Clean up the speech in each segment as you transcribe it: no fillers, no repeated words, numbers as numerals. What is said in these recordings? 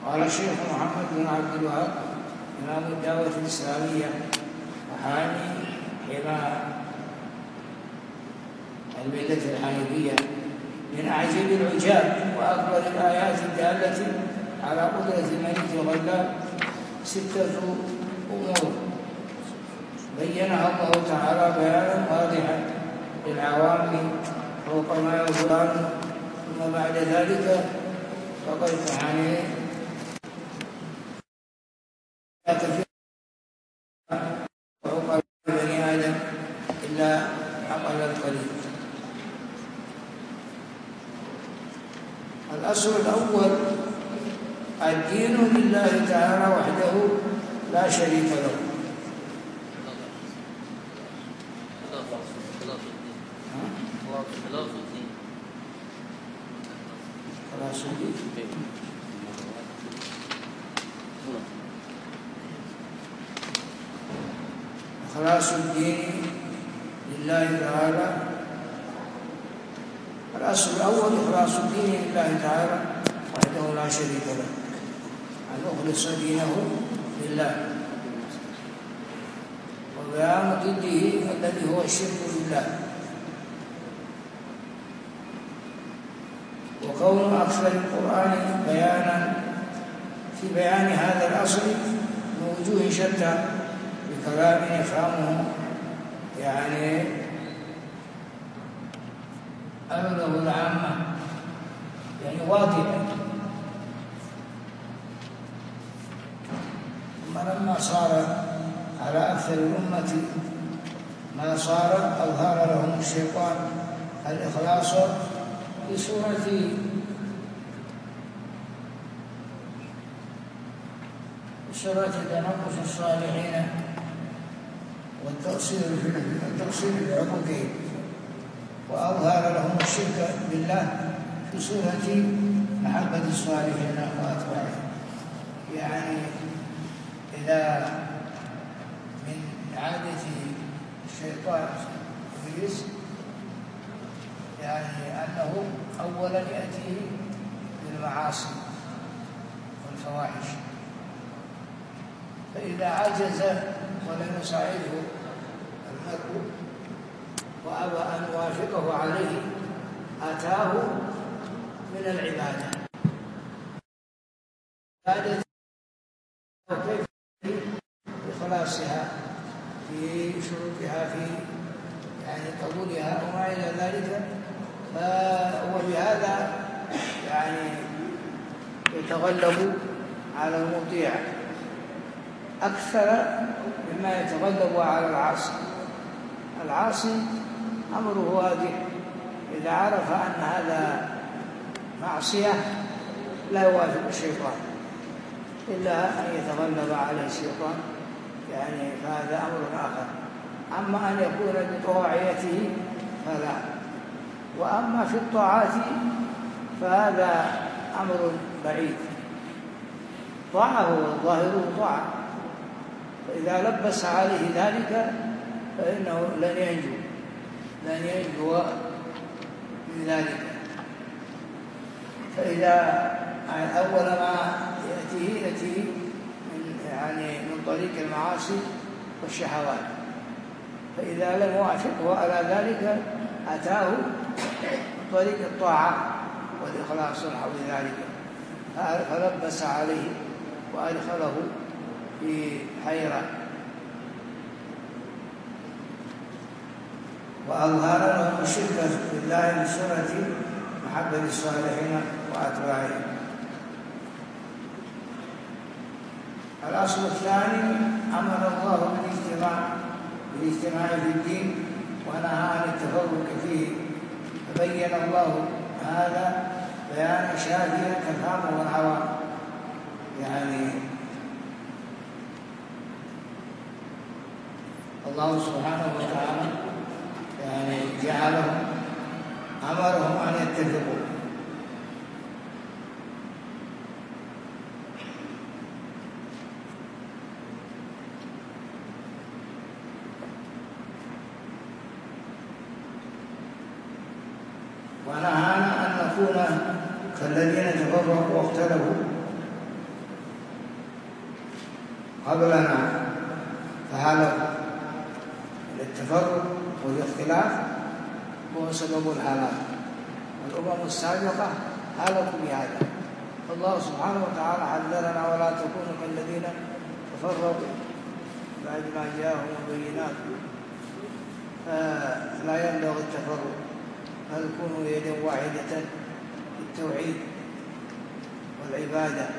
قال الشيخ محمد بن عبد الوهاب إمام الدعوة الإسلامية وحامي حمى الملة الحنيفية: من أعجب العجاب وأكبر الآيات الدالة على قدرة الملك الغلاب 6 أمور بينها الله تعالى بيانا واضحا للعوام فوق ما يظهرون، ثم بعد ذلك فقد يعني كثير وعقل بني آدم إلا عقل القليل. الأصل الأول: الدين لله تعالى وحده لا شريك له. إخلاص الدين لله تعالى. الأصل الأول: إخلاص الدين لله تعالى وحده لا شريك له، أن أخلص دينه لله، وبيان ضده الذي هو الشرك بالله. وكون أكثر القرآن بيانا في بيان هذا الأصل من وجوه شتى بكلام يفهمه يعني أغلب العامة، يعني واضحا. ثم لما صار على أكثر الأمة ما صار، أظهر لهم الشيطان الإخلاص بصورة تنقص الصالحين والتقصير في حقوقهم، وأظهر لهم الشرك بالله في صورة محبة الصالحين وأتباعهم. يعني إذا من عادة الشيطان إبليس يعني أنه أولا يأتيه بالمعاصي والفواحش، فإذا عجز ولم يساعده المرء وأبى أن يوافقه عليه أتاه من العبادة وكيف إخلاصها في شروطها في يعني قبولها وما إلى ذلك، وبهذا يعني يتغلب على المطيع أكثر مما يتغلب على العاصي. العاصي أمره واضح، إذا عرف أن هذا معصية لا يوافق الشيطان إلا أن يتغلب عليه الشيطان، يعني فهذا أمر آخر. أما أن يكون بطواعيته فلا. وأما في الطاعات فهذا أمر بعيد، طاعة وظاهره طاعة، فإذا لبس عليه ذلك فإنه لن ينجو من ذلك. فإذا أول ما يأتيه من طريق المعاصي والشهوات، فإذا لم يوافقه على ذلك أتاه من طريق الطاعة والإخلاص ونحو ذلك، فلبس عليه وأدخله في حيرة. وأظهر لهم الشرك بالله بصورة محبة الصالحين وأتباعهم. الأصل الثاني: أمر الله بالاجتماع في الدين ونهى عن التفرق فيه، فبين الله هذا بيانا شافيا كفاه والعوام. يعني الله سبحانه وتعالى يعني أمرهم أن يتفقوا، ونهانا أن نكون كالذين تفرقوا واختلفوا قبلنا فهلكوا. التفرق والاختلاف هو سبب الهلاك، والأمم السابقة هلكوا بهذا. الله سبحانه وتعالى حذرنا ولا تكونوا كالذين تفرقوا بعد ما جاءهم البينات. فلا ينبغي التفرق، بل كونوا يدا واحدة بالتوحيد والعبادة.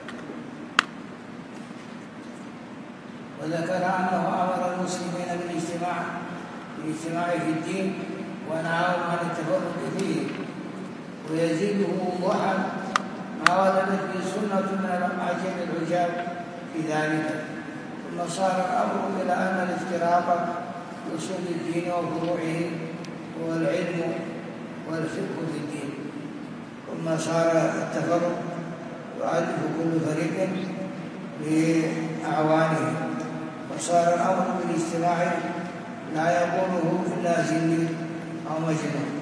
وذكر أنه أمر المسلمين بالاجتماع في الدين ونهاهم عن التفرق فيه، ويزيده وضوحا ما وردت به سنة من الأعاجم العجاب في ذلك. ثم صار الأمر إلى أن الافتراق في أصول الدين وفروعه هو العلم والفقه في الدين. ثم صار التفرق يؤلف كل فريق بأعوانه، وصار الأمر بالاجتماع لا يقوله إلا زنديق أو مجنون.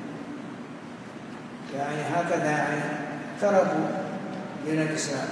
يعني هكذا يعني تركوا دين الإسلام.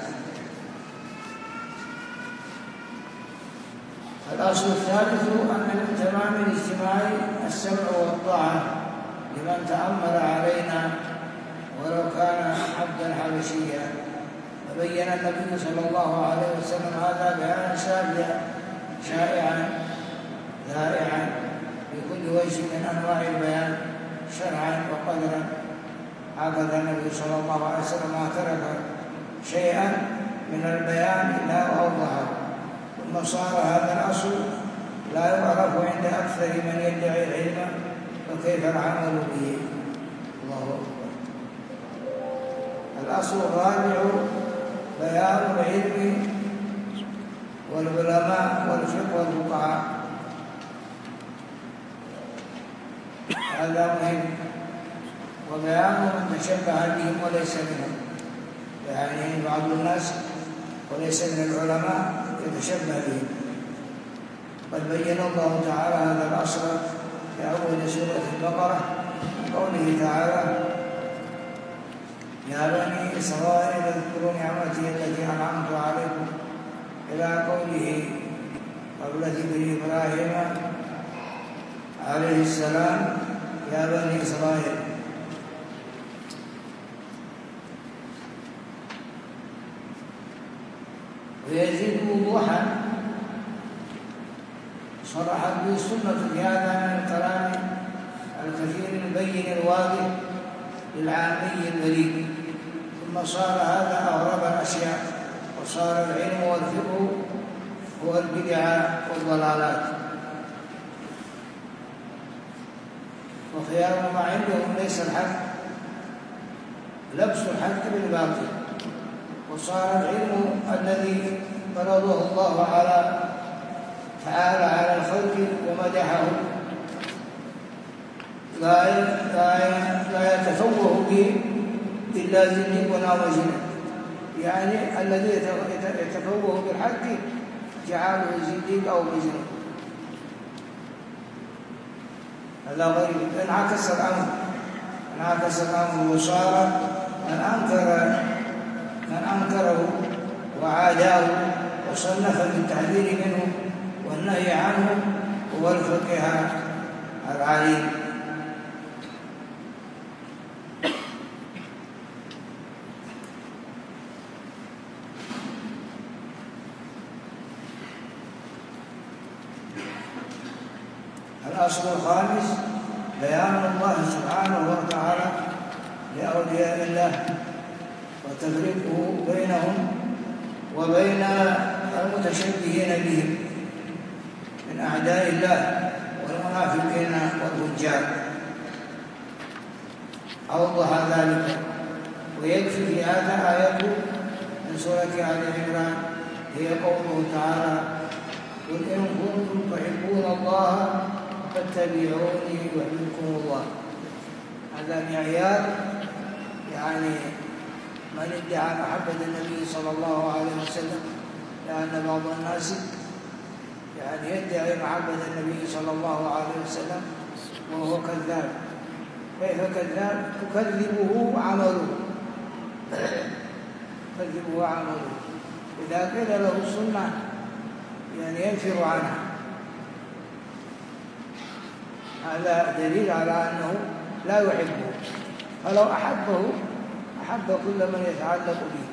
الأصل الثالث أن من تمام الاجتماع السمع والطاعة لمن تأمل علينا ولو كان عبدا حبشيا. فبين النبي صلى الله عليه وسلم هذا بيانا شائعا ذائعا في كل وجه من أنواع البيان شرعا وقدرا. هكذا النبي صلى الله عليه وسلم ما ترك شيئا من البيان إلا أوضحه. ثم صار هذا الأصل لا يعرف عند أكثر من يدعي العلم، فكيف العمل به؟ الله أكبر. الأصل الرابع بيان العلم والعلماء والفقه والفقهاء. هذا مهم. وبيان من تشبه بهم وليس منهم، يعني بعض الناس وليس من العلماء يتشبه بهم. قد بين الله تعالى هذا الأصل في أول سورة البقرة قوله تعالى: يا بني إسرائيل اذكروا نعمتي التي أنعمت عليكم، إلى قوله قبل ذكر إبراهيم عليه السلام: يا بني إسرائيل. ويزيد وضوحا صرحت به السنة في هذا من الكلام الكثير البين الواضح للعامي البليغ. ثم صار هذا أغرب الأشياء، وصار العلم والفقه هو البدع والضلالات. وخيار ما عندهم ليس الحق، لبس الحق بالباطل. وصار العلم الذي فرضه الله تعالى على الخلق ومدحه لا يتفوه به إلا زنديق أو مجنون. يعني الذي يتفوه بالحق جعله زنديق أو مجنون. هذا غريب. انعكس الأمر وصار من أنكره وعاداه وصنف بالتحذير منه والنهي عنه هو الفقيه العليم. الأصل الخامس بيان الله سبحانه وتعالى لأولياء الله وتفريقه بينهم وبين المتشبهين بهم من أعداء الله والمنافقين والفجار. أوضح ذلك. ويكفي في هذا آية من سورة آل عمران هي قوله تعالى: قل إن كنتم تحبون الله فاتبعوني يحببكم الله. هذا معيار يعني من ادعى محبة النبي صلى الله عليه وسلم، لأن بعض الناس يعني يدعي محبة النبي صلى الله عليه وسلم وهو كذاب. كيف كذاب؟ تكذبه عمله. إذا قيل له السنة يعني ينفر عنها. هذا دليل على أنه لا يحبه، فلو أحبه أحب كل من يتعلق به.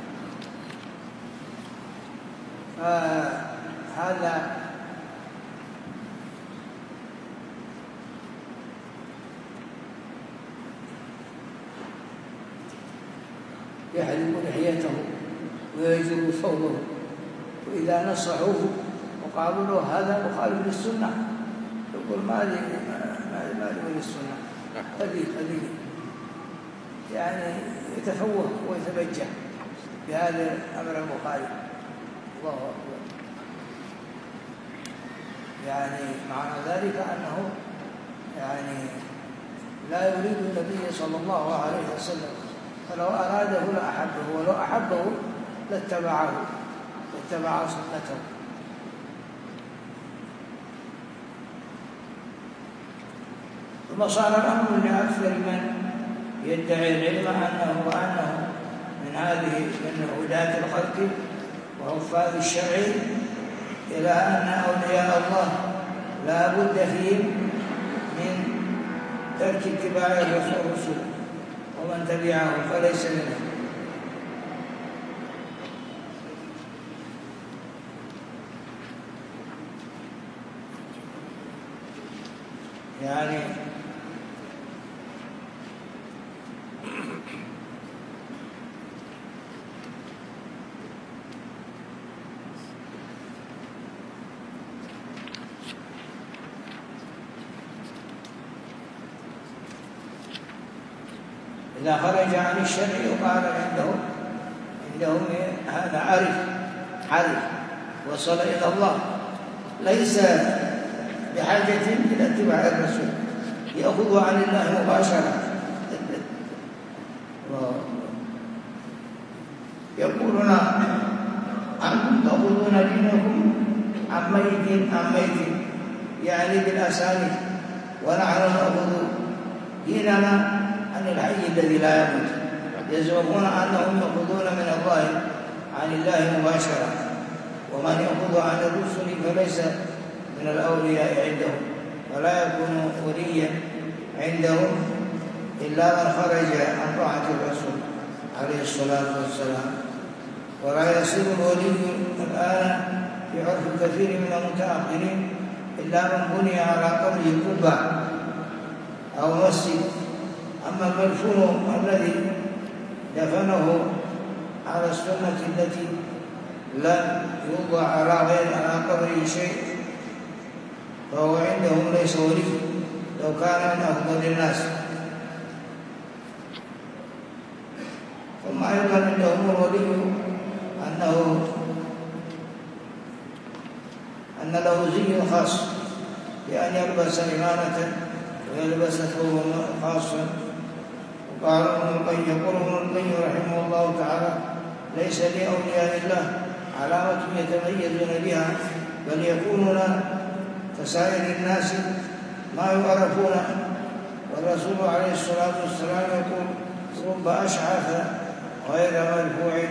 فهذا يحلق لحيته ويجر ثوبه، وإذا نصحوه وقالوا له هذا مخالف للسنة يقول ما لي وللسنة، خليه يعني يتفوه ويتبجح بهذا الأمر المخالف. الله أكبر. يعني معنى ذلك أنه يعني لا يريد النبي صلى الله عليه وسلم، فلو أراده لأحبه، ولو أحبه لاتبع سنته. ثم صار الأمر لأكثر من يدعي العلم أنه من هداة الخلق وحفاظ الشرع، إلى أن أولياء الله لا بد فيهم من ترك اتباع الرسل، ومن تبعه فليس منهم. يعني إذا خرج عن الشرع يقال عندهم هذا عرف وصل إلى الله، ليس بحاجة إلى اتباع الرسول، يأخذ عن الله مباشرة. يقولون أنتم تأخذون دينكم عن ميت يعني بالأسانيد، ونحن نأخذ ديننا عن الحي الذي لا يموت. يزعمون أنهم يأخذون من الله عن الله مباشرة، ومن يأخذ عن الرسل فليس من الأولياء عندهم، ولا يكون وليا عندهم إلا من خرج عن طاعة الرسول عليه الصلاة والسلام. ولا يصير الولي الآن في عرف كثير من المتأخرين إلا من بني على قبره قبة أو مسجد. أما المدفون الذي دفنه على السنة التي لم يوضع على قبره شيء فهو عندهم ليس ولي لو كان من أفضل الناس. ثم أيضا عندهم الولي أن له زي خاص بأن يلبس إمامة ويلبس ثوبا خاصا. وقال يقول ابن القيم رحمه الله تعالى: ليس لأولياء الله علامة يتميزون بها، بل يكونون كسائر الناس ما يعرفون. والرسول عليه الصلاة والسلام يقول: رب أشعث غير مرفوع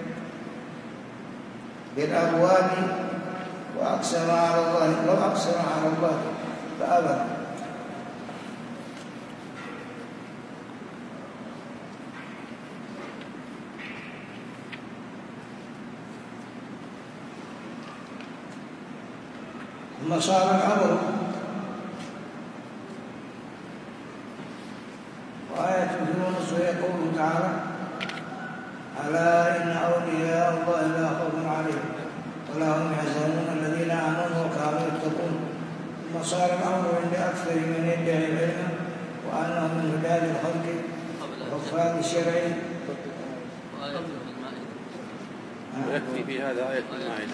بالأبواب وأقسم على الله، لو أقسم على الله فأبى. ثم صار الأمر وآية في يونس وهي قوله تعالى: ألا إن أولياء الله لا خوف عليهم ولا هم يحزنون الذين آمنوا وكانوا يتقون. ثم صار الأمر عند أكثر من يدعي العلم وأنه من هداة الخلق وحفاظ الشرع. ويكفي في هذا آية المائدة.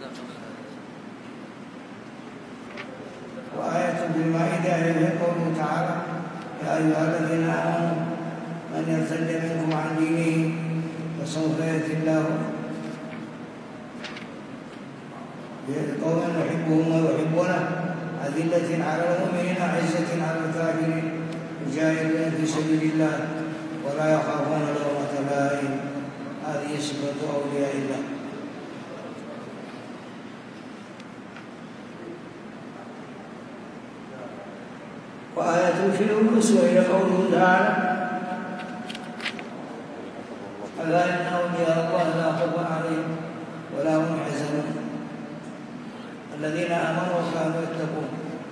وآية في المائدة هي قوله تعالى: يا أيها الذين آمنوا من يرتد منكم عن دينه فسوف يأتي الله بقوم يحبهم ويحبونه أذلة على المؤمنين عزة على الكافرين يجاهدون في سبيل الله ولا يخافون لومة لائم. هذه صفة أولياء الله. توشل الأسوة إلى قوله تعالى ألا إن أولياء الله لا خوف عليهم ولا هم يحزنون الذين آمنوا وكانوا يتقون.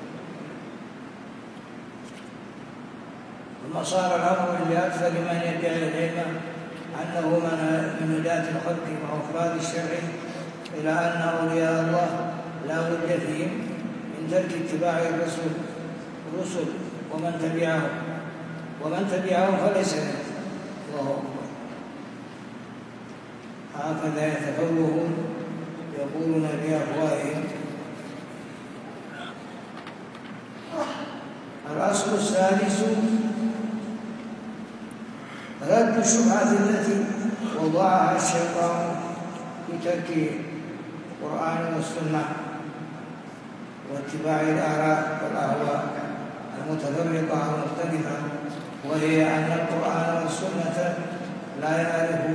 ثم صار الأمر لأكثر من يدعي العلم أنه من هداة الخلق وأفراد الشرع إلى أن أولياء الله لا بد فيهم من ترك اتباع الرسل ومن تبعهم فليس منهم. الله أكبر. هكذا يتفوهون يقولون بأفواههم. الأصل السادس رد الشبهات التي وضعها الشيطان في ترك القرآن والسنة واتباع الآراء والأهواء المتفرقة المختلفة، وهي أن القرآن والسنة لا يعرف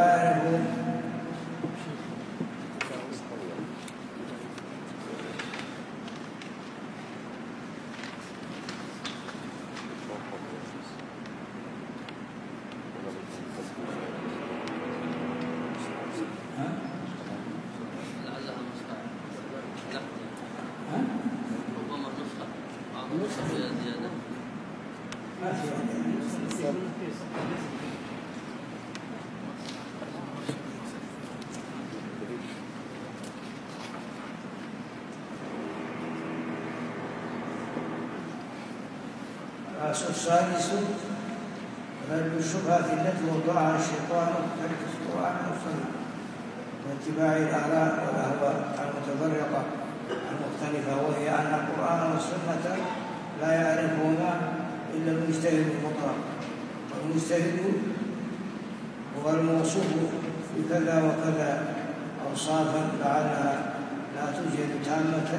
السادس رد الشبهات التي وضعها الشيطان في ترك القرآن والسنة واتباع الآراء والأهواء المتفرقة المختلفة، وهي أن القرآن والسنة لا يعرفهما إلا المجتهد المطلق، والمجتهد هو الموصوف بكذا وكذا أوصافا لعلها لا توجد تامة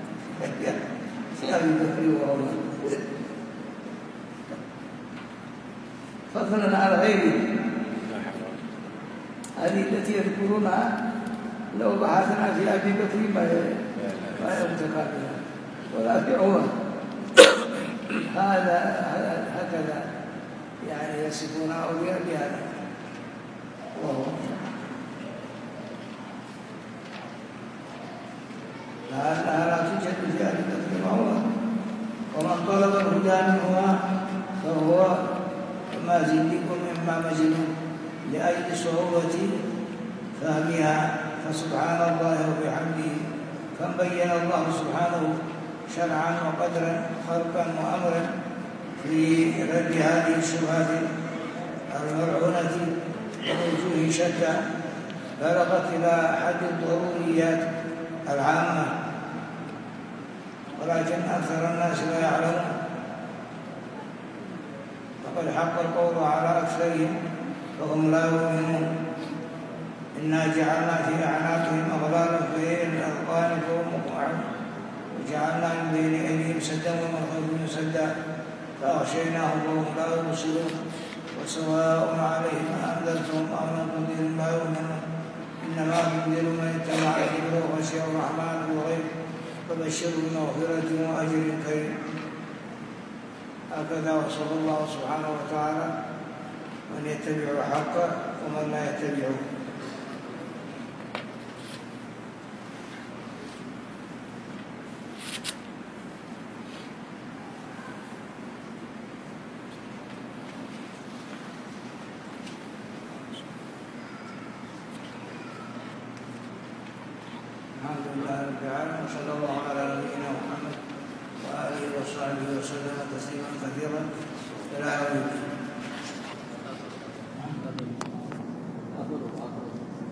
في أبي بكر وعمر، فضلا على غيره. هذه التي يذكرونها لو بحثنا في أبي بكر ما يرتقى بها ولا في عمر. هكذا يعني يصفون أولياء بهذا. وهو لعلها لا توجد في أبي بكر وعمر. ومن طلب الهدى منهما فهو مازن مما مزنوا لأجل صعوبة فهمها. فسبحان الله وبحمده كم بين الله سبحانه شرعا وقدرا خلقا وأمرا في رد هذه الشبهات الملعونة ووجوه شتى بلغت إلى حد الضروريات العامة، ولكن أكثر الناس لا يعلمون. فقد حق القول على أكثرهم فهم لا يؤمنون. إنا جعلنا في أعناقهم أغلالا فهي للأذقان فهم مقمحون، وجعلنا من بين أيديهم سدا ومن خلفهم سدا فأغشيناهم فهم لا يبصرون. وسواء عليهم أنذرتهم أم لم تنذرهم لا يؤمنون. إنما تنذر من اتبع الذكر وخشي الرحمن بالغيب فبشره بمغفرة وأجر كريم. هكذا وصف الله سبحانه وتعالى من يتبع الحق ومن لا يتبعه. الحمد لله رب العالمين، وصلى الله على نبينا محمد وآله وصحبه وسلم تسليما كثيرا إلى يوم الدين.